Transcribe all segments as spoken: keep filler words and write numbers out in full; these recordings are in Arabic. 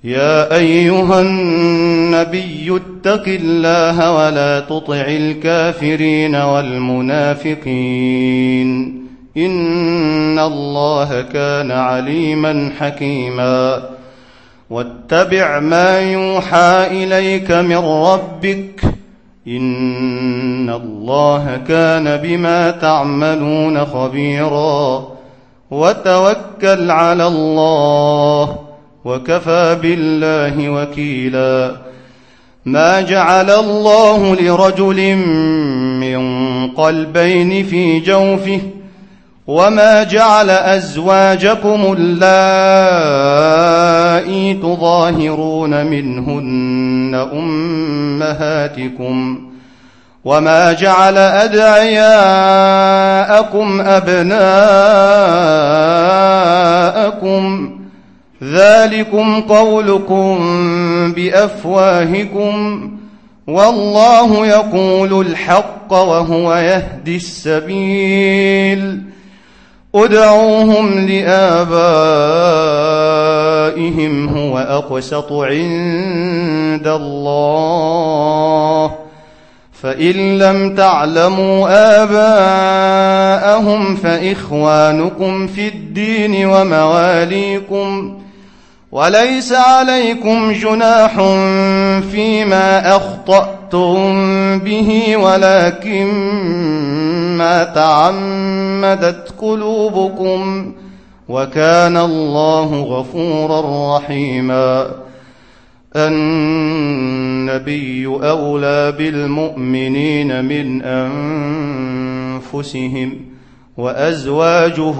يا أيها النبي اتق الله ولا تطع الكافرين والمنافقين إن الله كان عليما حكيما واتبع ما يوحى إليك من ربك إن الله كان بما تعملون خبيرا وتوكل على الله وكفى بالله وكيلا ما جعل الله لرجل من قلبين في جوفه وما جعل أزواجكم اللائي تظاهرون منهن أمهاتكم وما جعل أدعياءكم أبناءكم ذلكم قولكم بأفواهكم والله يقول الحق وهو يهدي السبيل ادعوهم لآبائهم هو أقسط عند الله فإن لم تعلموا آباءهم فإخوانكم في الدين ومواليكم وليس عليكم جناح فيما أخطأتم به ولكن ما تعمدت قلوبكم وكان الله غفورا رحيما النبي أولى بالمؤمنين من أنفسهم وأزواجه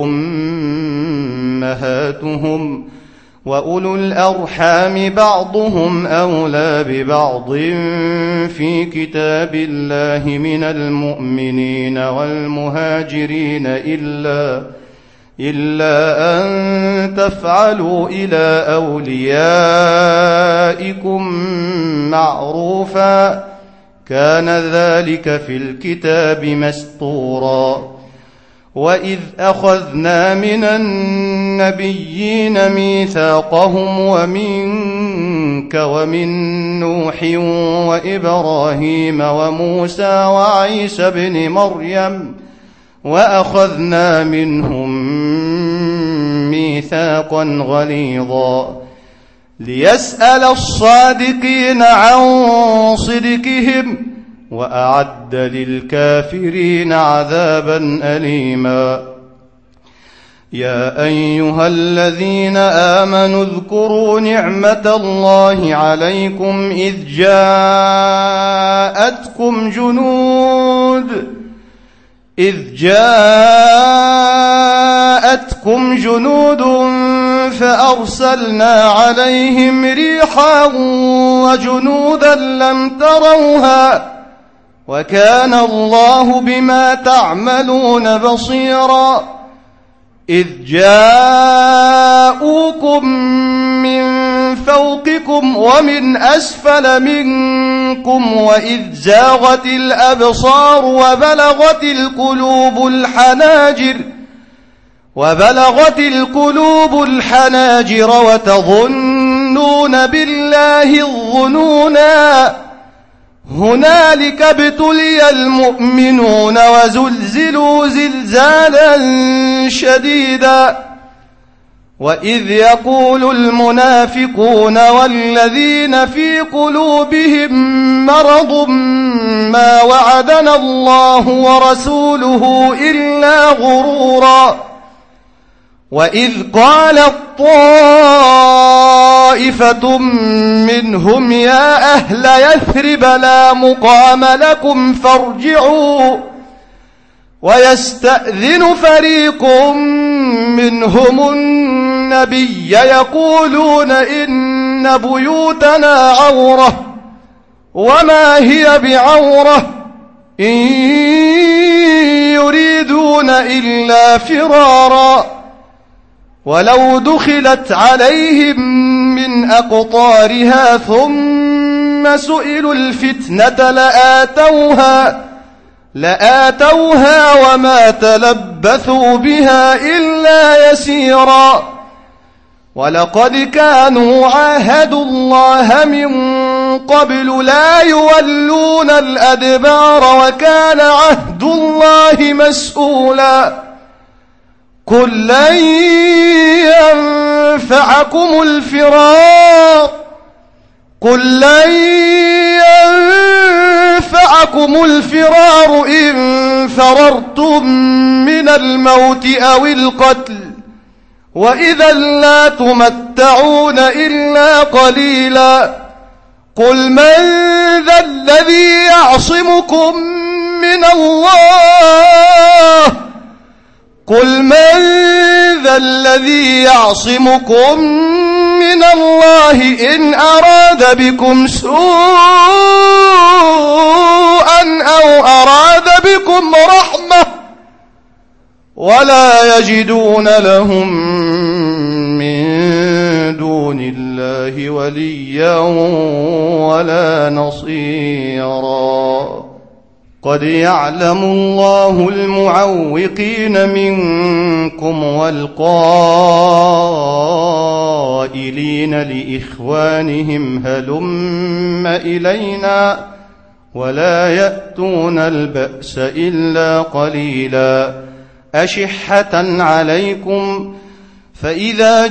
أمهاتهم وأولو الأرحام بعضهم أولى ببعض في كتاب الله من المؤمنين والمهاجرين إلا إلا أن تفعلوا إلى أوليائكم معروفا كان ذلك في الكتاب مسطورا وإذ أخذنا من النبيين ميثاقهم ومنك ومن نوح وإبراهيم وموسى وعيسى بن مريم وأخذنا منهم ميثاقا غليظا ليسأل الصادقين عن صدقهم وأعد للكافرين عذابا أليما يا أيها الذين آمنوا اذكروا نعمة الله عليكم إذ جاءتكم جنود إذ جاءتكم جنود فأرسلنا عليهم ريحا وجنودا لم تروها وكان الله بما تعملون بصيرا إذ جاءوكم من فوقكم ومن أسفل منكم وإذ زاغت الأبصار وبلغت القلوب الحناجر وبلغت القلوب الحناجر وتظنون بالله الظنونا هنالك ابتلي المؤمنون وزلزلوا زلزالا شديدا وإذ يقول المنافقون والذين في قلوبهم مرض ما وعدنا الله ورسوله إلا غرورا وإذ قالت طائفة منهم يا أهل يثرب لا مقام لكم فارجعوا ويستأذن فريق منهم النبي يقولون إن بيوتنا عورة وما هي بعورة إن يريدون إلا فرارا ولو دخلت عليهم من أقطارها ثم سئلوا الفتنة لآتوها لآتوها وما تلبثوا بها إلا يسيرا ولقد كانوا عاهدوا الله من قبل لا يولون الأدبار وكان عهد الله مسؤولا قل لن ينفعكم الفرار قل لن ينفعكم الفرار إن فررتم من الموت أو القتل وإذا لا تمتعون إلا قليلا قل من ذا الذي يعصمكم من الله قل من ذا الذي يعصمكم من الله إن أراد بكم سوءا أو أراد بكم رحمة ولا يجدون لهم من دون الله وليا ولا نصيرا قد يعلم الله المعوقين منكم والقائلين لإخوانهم هلم إلينا ولا يأتون البأس إلا قليلا أشحة عليكم فإذا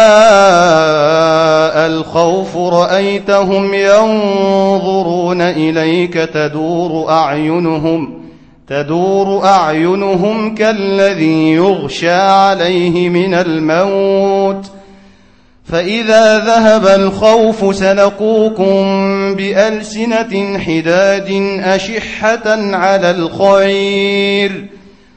جاء الخوف رأيتهم ينظرون إليك تدور أعينهم تدور أعينهم كالذي يغشى عليه من الموت فإذا ذهب الخوف سلقوكم بألسنة حداد أشحة على الخير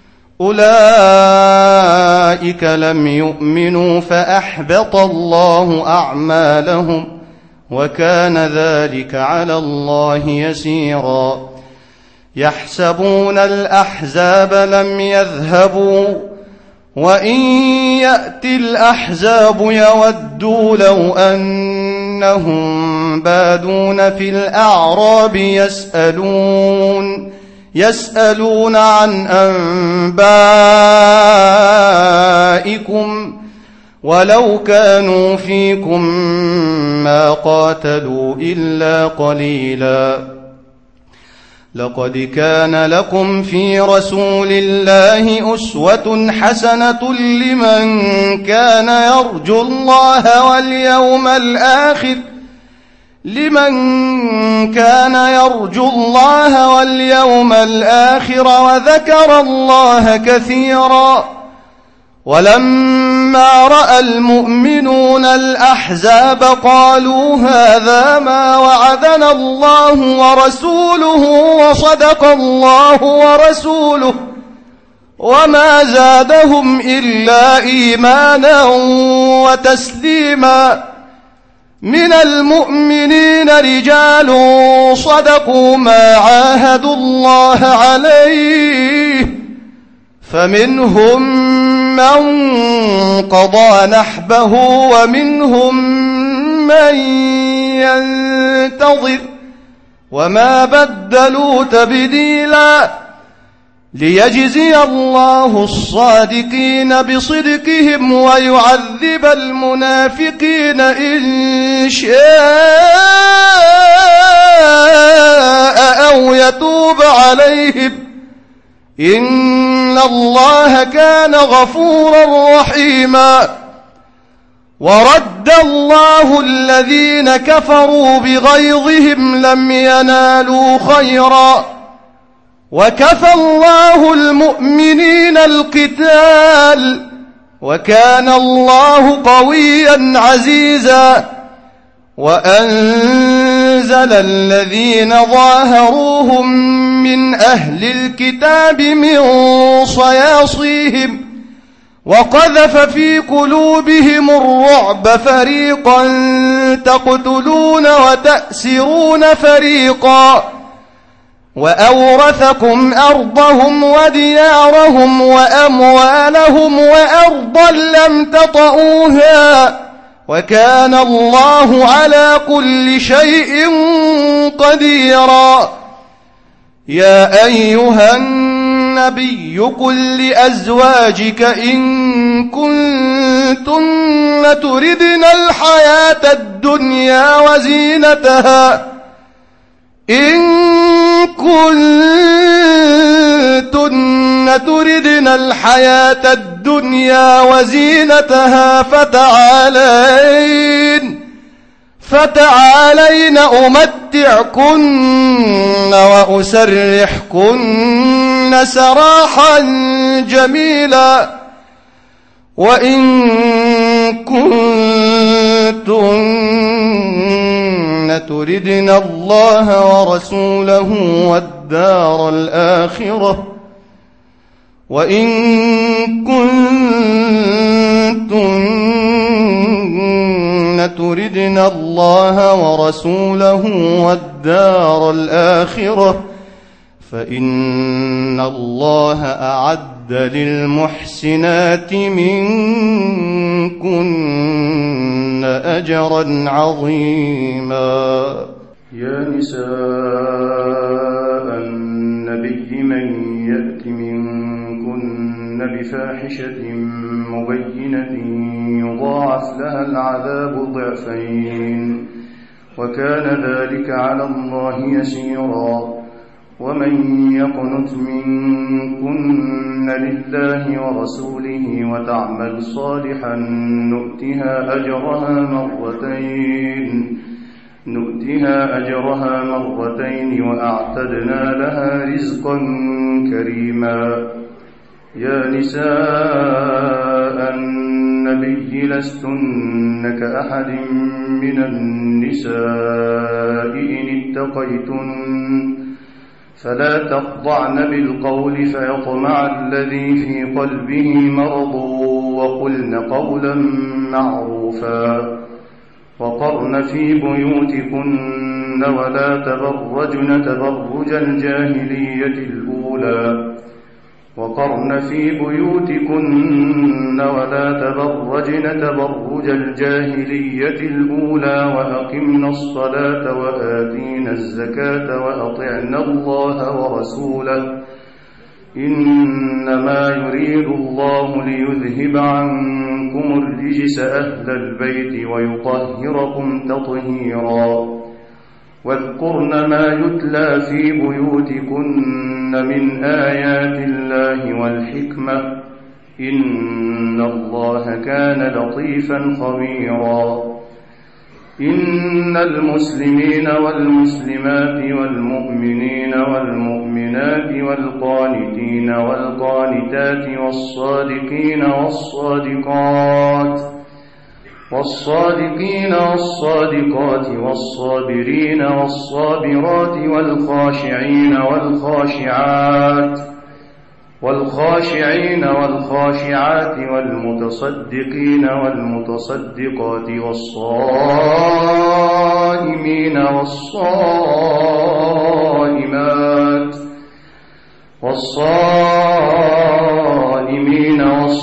أولئك لم يؤمنوا فأحبط الله أعمالهم وكان ذلك على الله يسيرا يحسبون الأحزاب لم يذهبوا وإن يأتي الأحزاب يودوا لو أنهم بادون في الأعراب يسألون يسألون عن أنبائكم ولو كانوا فيكم ما قاتلوا إلا قليلا لقد كان لكم في رسول الله أسوة حسنة لمن كان يرجو الله واليوم الآخر لمن كان يرجو الله واليوم الآخر وذكر الله كثيرا ولما رأى المؤمنون الأحزاب قالوا هذا ما وعدنا الله ورسوله وصدق الله ورسوله وما زادهم إلا إيمانا وتسليما من المؤمنين رجال صدقوا ما عاهدوا الله عليه فمنهم من قضى نحبه ومنهم من ينتظر وما بدلوا تبديلا ليجزي الله الصادقين بصدقهم ويعذب المنافقين إن شاء أو يتوب عليهم إن الله كان غفورا رحيما ورد الله الذين كفروا بغيظهم لم ينالوا خيرا وكفى الله المؤمنين القتال وكان الله قويا عزيزا وأنزل الذين ظاهروهم من أهل الكتاب من صياصيهم وقذف في قلوبهم الرعب فريقا تقتلون وتأسرون فريقا وأورثكم أرضهم وديارهم وأموالهم وأرضا لم تطئوها وكان الله على كل شيء قديرا يا أيها النبي قل لأزواجك إن كنتن كنتن تردن الحياة الدنيا وزينتها إن كنتن تردن الحياة الدنيا وزينتها فتعالين فتعالين أمتعكن وأسرحكن سراحا جميلا وإن كنتن تردن الله ورسوله والدار الآخرة وإن كنتن تردن الله ورسوله والدار الآخرة فإن الله أعد للمحسنات منكن أجرا عظيما. يا نساء النبي من يأت منكن بفاحشة مبينة يضاعف لها العذاب ضعفين وكان ذلك على الله يسيرا. ومن يقنت منكن لله ورسوله وتعمل صالحا نؤتها أجرها مرتين نؤتها أجرها مرتين وأعتدنا لها رزقا كريما. يا نساء النبي لستن كأحد من النساء إن اتقيتن فلا تخضعن بالقول فيطمع الذي في قلبه مرض وقلن قولا معروفا. وقرن في بيوتكن ولا تبرجن تبرج الجاهلية الأولى وقرن في بيوتكن ولا تبرجن تبرج الجاهلية الأولى وأقمنا الصلاة وآتينا الزكاة وأطعنا الله ورسوله إنما يريد الله ليذهب عنكم الرجس أهل البيت ويطهركم تطهيرا. واذكرن ما يتلى في بيوتكن من آيات الله والحكمة إن الله كان لطيفا خبيرا. إن المسلمين والمسلمات والمؤمنين والمؤمنات والقانتين والقانتات والصادقين والصادقات والصادقين والصادقات والصابرين والصابرات والخاشعين والخاشعات والخاشعين والخاشعات والمتصدقين والمتصدقات والصائمين والصائمات والصائمين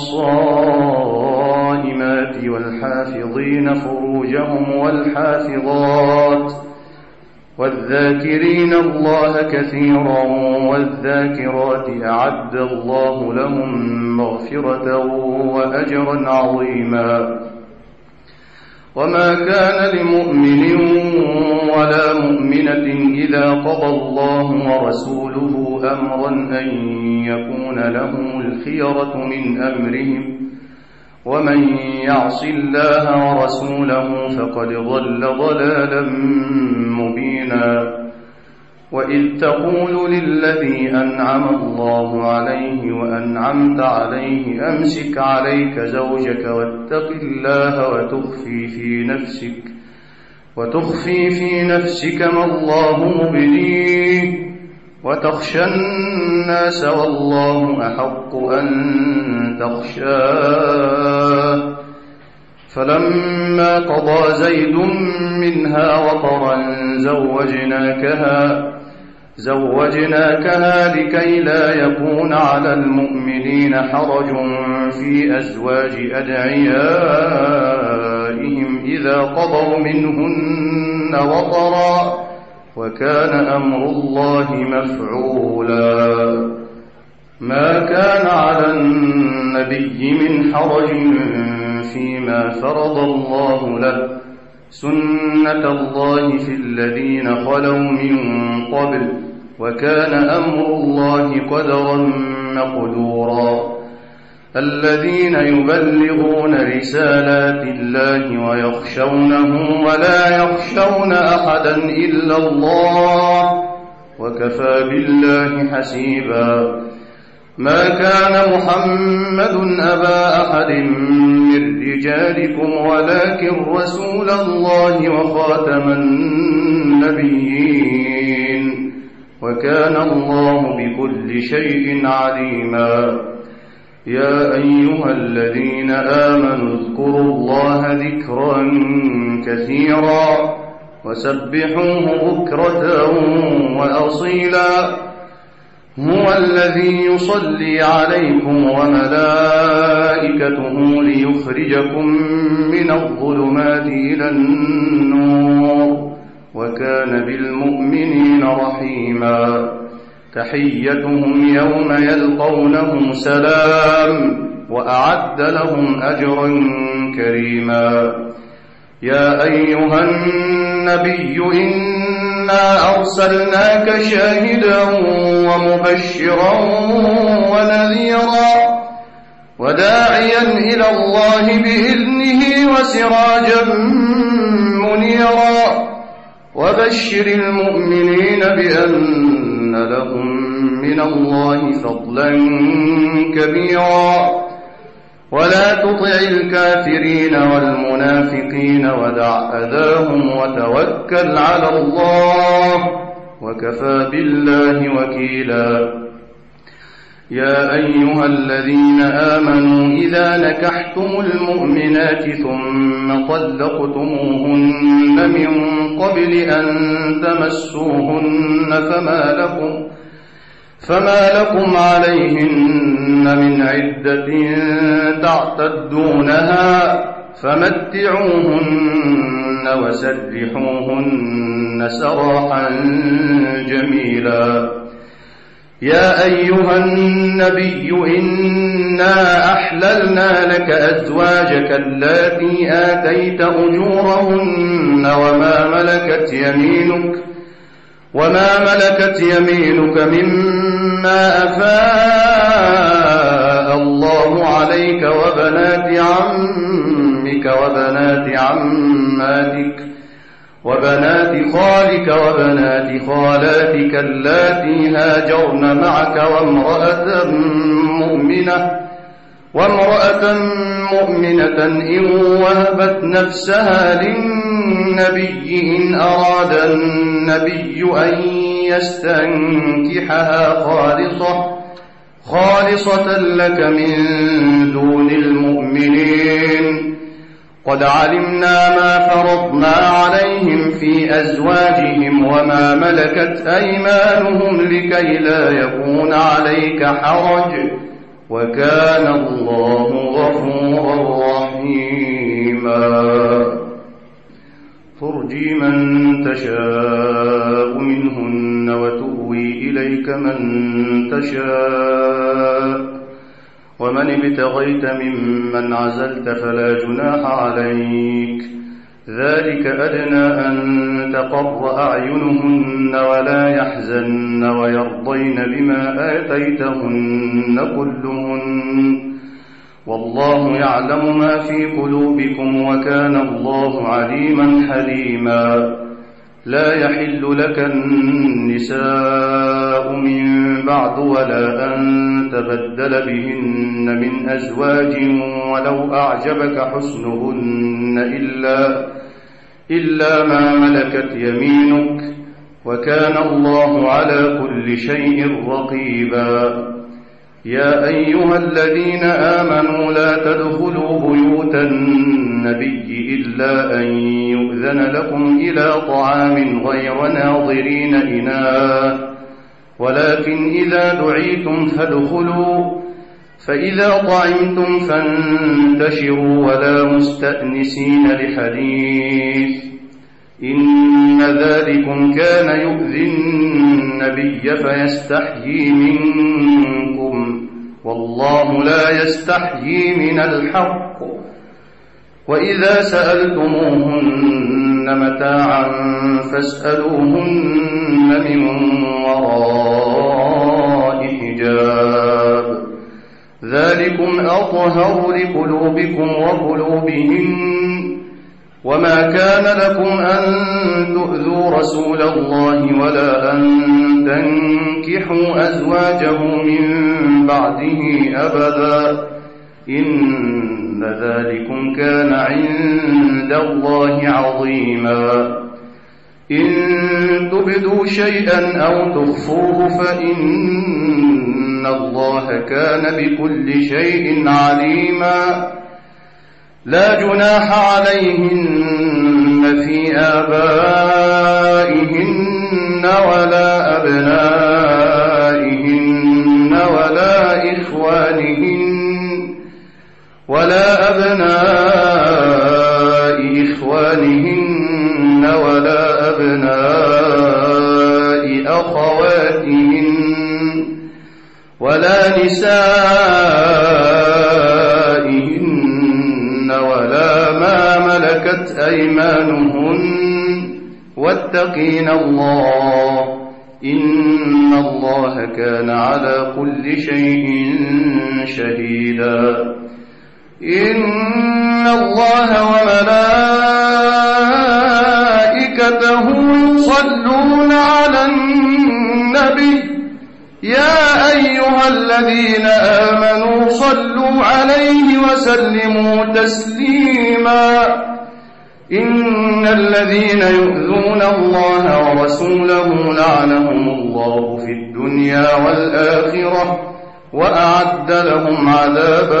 والصائمات والحافظين فروجهم والحافظات والذاكرين الله كثيرا والذاكرات أعد الله لهم مغفرة وأجرا عظيما. وما كان لمؤمن ولا مؤمنة إذا قضى الله ورسوله أمرا أن يكون لهم الخيرة من أمرهم ومن يعص الله ورسوله فقد ضل ضلالا مبينا. وإذ تقول للذي أنعم الله عليه وأنعمت عليه أمسك عليك زوجك واتق الله وتخفي في نفسك وتخفي في نفسك ما الله مبديه وتخشى الناس والله أحق أن تخشاه. فلما قضى زيد منها وطرا زوجناكها زوجناكها لكي لا يكون على المؤمنين حرج في أزواج أدعيائهم إذا قضوا منهن وطرا وكان أمر الله مفعولا. ما كان على النبي من حرج فيما فرض الله له سنة الله في الذين خلوا من قبل وكان أمر الله قدرا مقدورا الذين يبلغون رسالات الله ويخشونه ولا يخشون أحدا إلا الله وكفى بالله حسيبا ما كان محمد أبا أحد من رجالكم ولكن رسول الله وخاتم النبيين وكان الله بكل شيء عليما يا أيها الذين آمنوا اذكروا الله ذكرا كثيرا وسبحوه بكرة وأصيلا هو الذي يصلي عليكم وملائكته ليخرجكم من الظلمات إلى النور وكان بالمؤمنين رحيما تحيتهم يوم يلقونه سلام وأعد لهم أجرا كريما يا أيها النبي إنا أرسلناك شاهدا ومبشرا ونذيرا وداعيا إلى الله بإذنه وسراجا منيرا وبشر المؤمنين بأن لهم من الله فضلا كبيرا ولا تطع الكافرين والمنافقين ودع أذاهم وتوكل على الله وكفى بالله وكيلا يا أيها الذين آمنوا إذا نكحتم المؤمنات ثم طلقتموهن من قبل أن تمسوهن فما لكم فما لكم عليهن من عدة تعتدونها فمتعوهن وسرحوهن سراحا جميلا يا أيها النبي إنا أحللنا لك أزواجك اللاتي آتيت أجورهن وما ملكت يمينك وما ملكت يمينك مما أفاء الله عليك وبنات عمك وبنات عماتك وبنات خالك وبنات خالاتك اللاتي هاجرن معك وامرأة مؤمنة وامرأة مؤمنة إن وهبت نفسها للنبي إن أراد النبي أن يستنكحها خالصة خالصة لك من دون المؤمنين قد علمنا ما فرضنا عليهم في أزواجهم وما ملكت أيمانهم لكي لا يكون عليك حرج وكان الله غفورا رحيما ترجي من تشاء منهن وتؤوي إليك من تشاء ومن ابتغيت ممن عزلت فلا جناح عليك ذلك أدنى أن تقر أعينهن ولا يحزن ويرضين بما آتيتهن كلهن والله يعلم ما في قلوبكم وكان الله عليما حليما لا يحل لك النساء من بعد ولا أن تبدل بهن من أزواج ولو أعجبك حسنهن إلا, إلا ما ملكت يمينك وكان الله على كل شيء رقيبا يا أيها الذين آمنوا لا تدخلوا بيوت النبي إلا أن يؤذن لكم إلى طعام غير ناظرين إناه ولكن إذا دعيتم فادخلوا فإذا طعمتم فانتشروا ولا مستأنسين لحديث إن ذلكم كان يؤذي النبي فيستحيي منكم والله لا يستحيي من الحق وإذا سألتموهن متاعا فاسألوهن من وراء حجاب ذلكم أطهر لقلوبكم وقلوبهن وما كان لكم أن تؤذوا رسول الله ولا أن تنكحوا أزواجه من بعده أبدا إن ذلكم كان عند الله عظيما إن تبدوا شيئا أو تخفوه فإن الله كان بكل شيء عليما لا جناح عليهن في آبائهن ولا أبنائهن ولا إخوانهن ولا أبناء إخوانهن ولا أبناء أخواتهن ولا نسائهن ولا ما ملكت أيمانهن واتقين الله إن الله كان على كل شيء شهيدا إن الله وملائكته يصلون على النبي يا أيها الذين آمنوا صلوا عليه وسلموا تسليما إن الذين يؤذون الله ورسوله لعنهم الله في الدنيا والآخرة وأعد لهم عذابا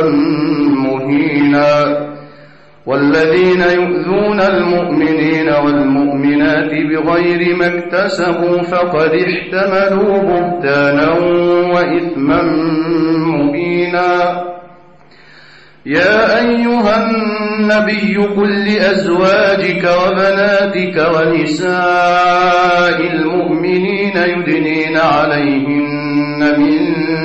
مهينا والذين يؤذون المؤمنين والمؤمنات بغير ما اكتسبوا فقد احتملوا بهتانا وإثما مبينا يا أيها النبي قل لأزواجك وبناتك ونساء المؤمنين يدنين عليهن من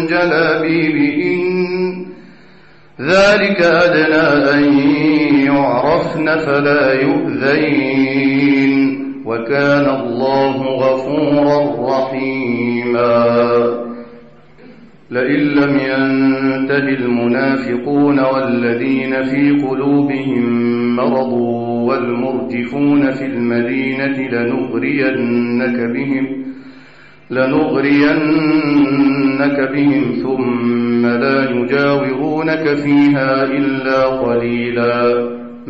جلابيبهن ذلك أدنى أن يعرفن فلا يؤذين وكان الله غفورا رحيما لئن لم ينته المنافقون والذين في قلوبهم مرض والمرجفون في المدينة لنغرينك بهم لنغرينك بهم ثم لا يجاورونك فيها إلا قليلا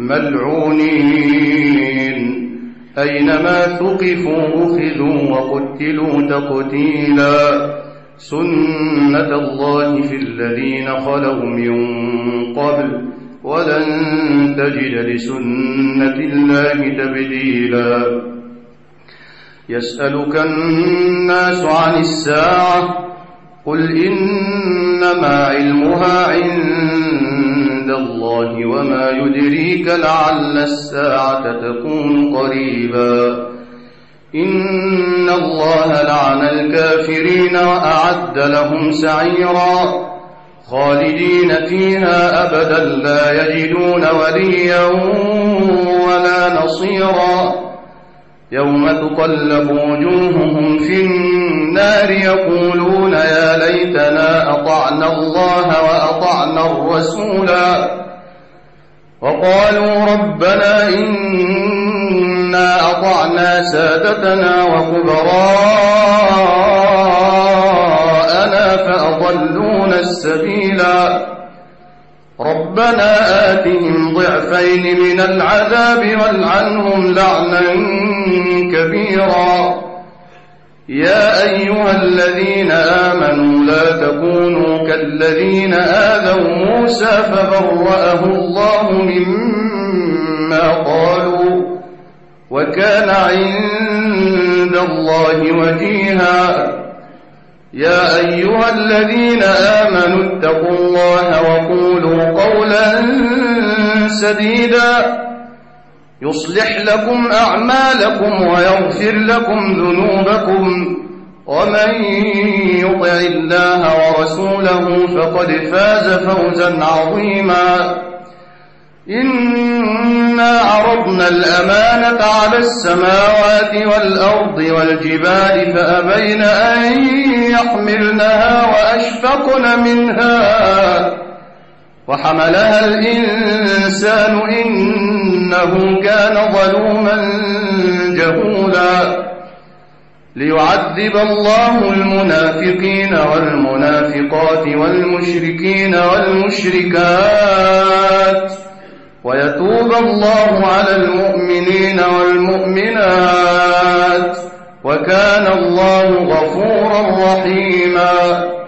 ملعونين أينما ثقفوا أخذوا وقتلوا تقتيلا سنة الله في الذين خلوا من قبل ولن تجد لسنة الله تبديلا يسألك الناس عن الساعة قل إنما علمها عند الله وما يدريك لعل الساعة تكون قريبا إن الله لعن الكافرين وأعد لهم سعيرا خالدين فيها أبدا لا يجدون وليا ولا نصيرا يوم تقلب وجوههم في النار يقولون يا ليتنا أطعنا الله وأطعنا الرسولا وقالوا ربنا إنا أطعنا سادتنا وكبراءنا فأضلونا السبيلا ربنا آتهم ضعفين من العذاب والعنهم لعنا كبيرا يا أيها الذين آمنوا لا تكونوا كالذين آذوا موسى فبرأه الله مما قالوا وكان عند الله وجيها يا أيها الذين آمنوا اتقوا الله وقولوا قولا سديدا يصلح لكم أعمالكم ويغفر لكم ذنوبكم ومن يطع الله ورسوله فقد فاز فوزا عظيما إنا عرضنا الأمانة على السماوات والأرض والجبال فأبين أن يحملنها وأشفقن منها وحملها الإنسان إنه كان ظلوما جهولا ليعذب الله المنافقين والمنافقات والمشركين والمشركات ويتوب الله على المؤمنين والمؤمنات وكان الله غفورا رحيما.